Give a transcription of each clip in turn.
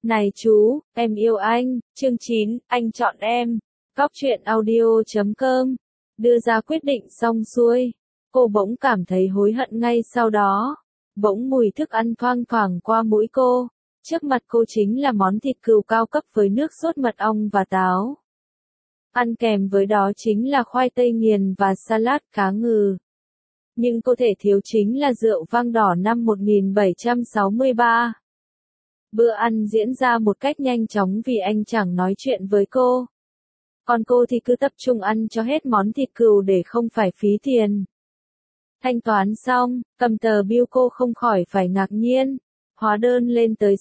Này chú, em yêu anh, chương 9, anh chọn em. Cóc truyện audio.com. Đưa ra quyết định xong xuôi, cô bỗng cảm thấy hối hận ngay sau đó. Bỗng mùi thức ăn thoang thoảng qua mũi cô. Trước mặt cô chính là món thịt cừu cao cấp với nước sốt mật ong và táo. Ăn kèm với đó chính là khoai tây nghiền và salad cá ngừ. Nhưng cô thể thiếu chính là rượu vang đỏ năm 1763. Bữa ăn diễn ra một cách nhanh chóng vì anh chẳng nói chuyện với cô. Còn cô thì cứ tập trung ăn cho hết món thịt cừu để không phải phí tiền. Thanh toán xong, cầm tờ bill cô không khỏi phải ngạc nhiên. Hóa đơn lên tới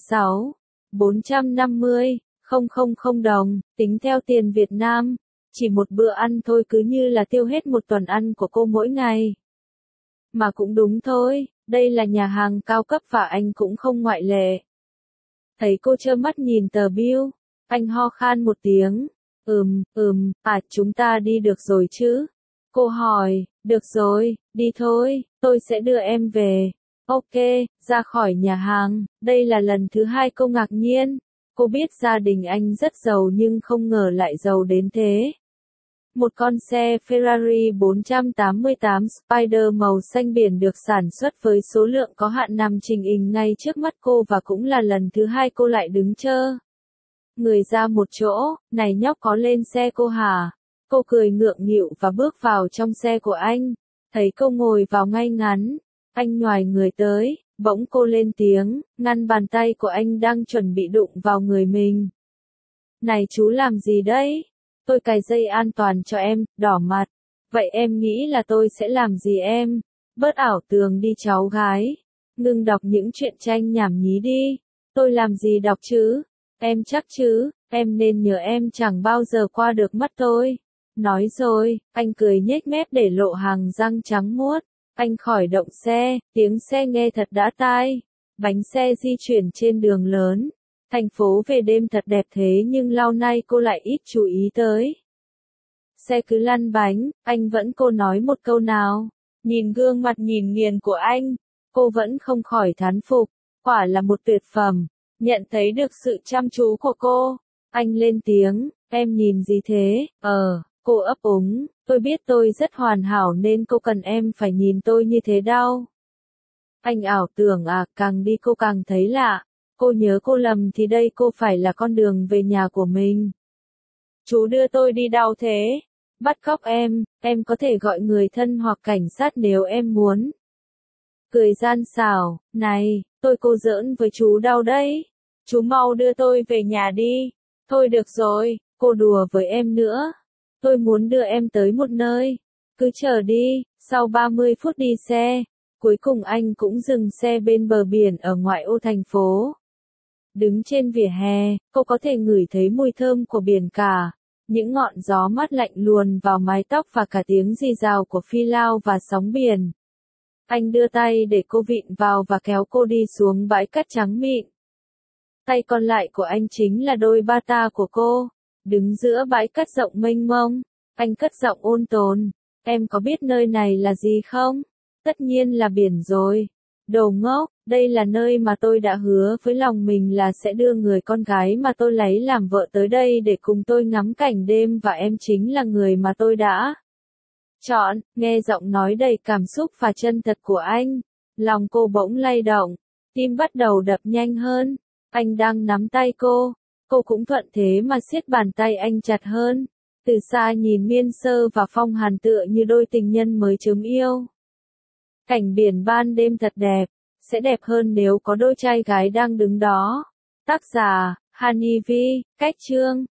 6.450.000 đồng, tính theo tiền Việt Nam. Chỉ một bữa ăn thôi cứ như là tiêu hết một tuần ăn của cô mỗi ngày. Mà cũng đúng thôi, đây là nhà hàng cao cấp và anh cũng không ngoại lệ. Thấy cô trơ mắt nhìn tờ bill, anh ho khan một tiếng. Chúng ta đi được rồi chứ? Cô hỏi, được rồi, đi thôi, tôi sẽ đưa em về. Ok, ra khỏi nhà hàng, đây là lần thứ hai cô ngạc nhiên. Cô biết gia đình anh rất giàu nhưng không ngờ lại giàu đến thế. Một con xe Ferrari 488 Spider màu xanh biển được sản xuất với số lượng có hạn nằm trình hình ngay trước mắt cô và cũng là lần thứ hai cô lại đứng chơ người ra một chỗ. Này nhóc, có lên xe cô hả? Cô cười ngượng nghịu và bước vào trong xe của anh. Thấy cô ngồi vào ngay ngắn, anh nhoài người tới, bỗng cô lên tiếng, ngăn bàn tay của anh đang chuẩn bị đụng vào người mình. Này chú làm gì đấy? Tôi cài dây an toàn cho em. Đỏ mặt. Vậy em nghĩ là tôi sẽ làm gì em? Bớt ảo tưởng đi cháu gái. Ngừng đọc những truyện tranh nhảm nhí đi. Tôi làm gì đọc chứ? Em chắc chứ, em nên nhớ em chẳng bao giờ qua được mắt tôi. Nói rồi, anh cười nhếch mép để lộ hàng răng trắng muốt. Anh khởi động xe, tiếng xe nghe thật đã tai. Bánh xe di chuyển trên đường lớn. Thành phố về đêm thật đẹp thế nhưng lâu nay cô lại ít chú ý tới. Xe cứ lăn bánh, anh vẫn cô nói một câu nào. Nhìn gương mặt nhìn nghiền của anh, cô vẫn không khỏi thán phục. Quả là một tuyệt phẩm. Nhận thấy được sự chăm chú của cô, anh lên tiếng, em nhìn gì thế? Cô ấp úng, tôi biết tôi rất hoàn hảo nên cô cần em phải nhìn tôi như thế đâu. Anh ảo tưởng càng đi cô càng thấy lạ. Cô nhớ cô lầm thì đây cô phải là con đường về nhà của mình. Chú đưa tôi đi đâu thế? Bắt cóc em có thể gọi người thân hoặc cảnh sát nếu em muốn. Cười gian xảo, này, cô giỡn với chú đâu đấy? Chú mau đưa tôi về nhà đi. Thôi được rồi, cô đùa với em nữa. Tôi muốn đưa em tới một nơi. Cứ chờ đi, sau 30 phút đi xe. Cuối cùng anh cũng dừng xe bên bờ biển ở ngoại ô thành phố. Đứng trên vỉa hè, cô có thể ngửi thấy mùi thơm của biển cả. Những ngọn gió mát lạnh luồn vào mái tóc và cả tiếng rì rào của phi lao và sóng biển. Anh đưa tay để cô vịn vào và kéo cô đi xuống bãi cát trắng mịn. Tay còn lại của anh chính là đôi bata của cô. Đứng giữa bãi cát rộng mênh mông, anh cất giọng ôn tồn. Em có biết nơi này là gì không? Tất nhiên là biển rồi. Đồ ngốc, đây là nơi mà tôi đã hứa với lòng mình là sẽ đưa người con gái mà tôi lấy làm vợ tới đây để cùng tôi ngắm cảnh đêm và em chính là người mà tôi đã chọn. Nghe giọng nói đầy cảm xúc và chân thật của anh, lòng cô bỗng lay động, tim bắt đầu đập nhanh hơn. Anh đang nắm tay cô cũng thuận thế mà siết bàn tay anh chặt hơn. Từ xa nhìn Miên Sơ và Phong Hàn tựa như đôi tình nhân mới chớm yêu. Cảnh biển ban đêm thật đẹp, sẽ đẹp hơn nếu có đôi trai gái đang đứng đó. Tác giả, Hani Vi, cách chương.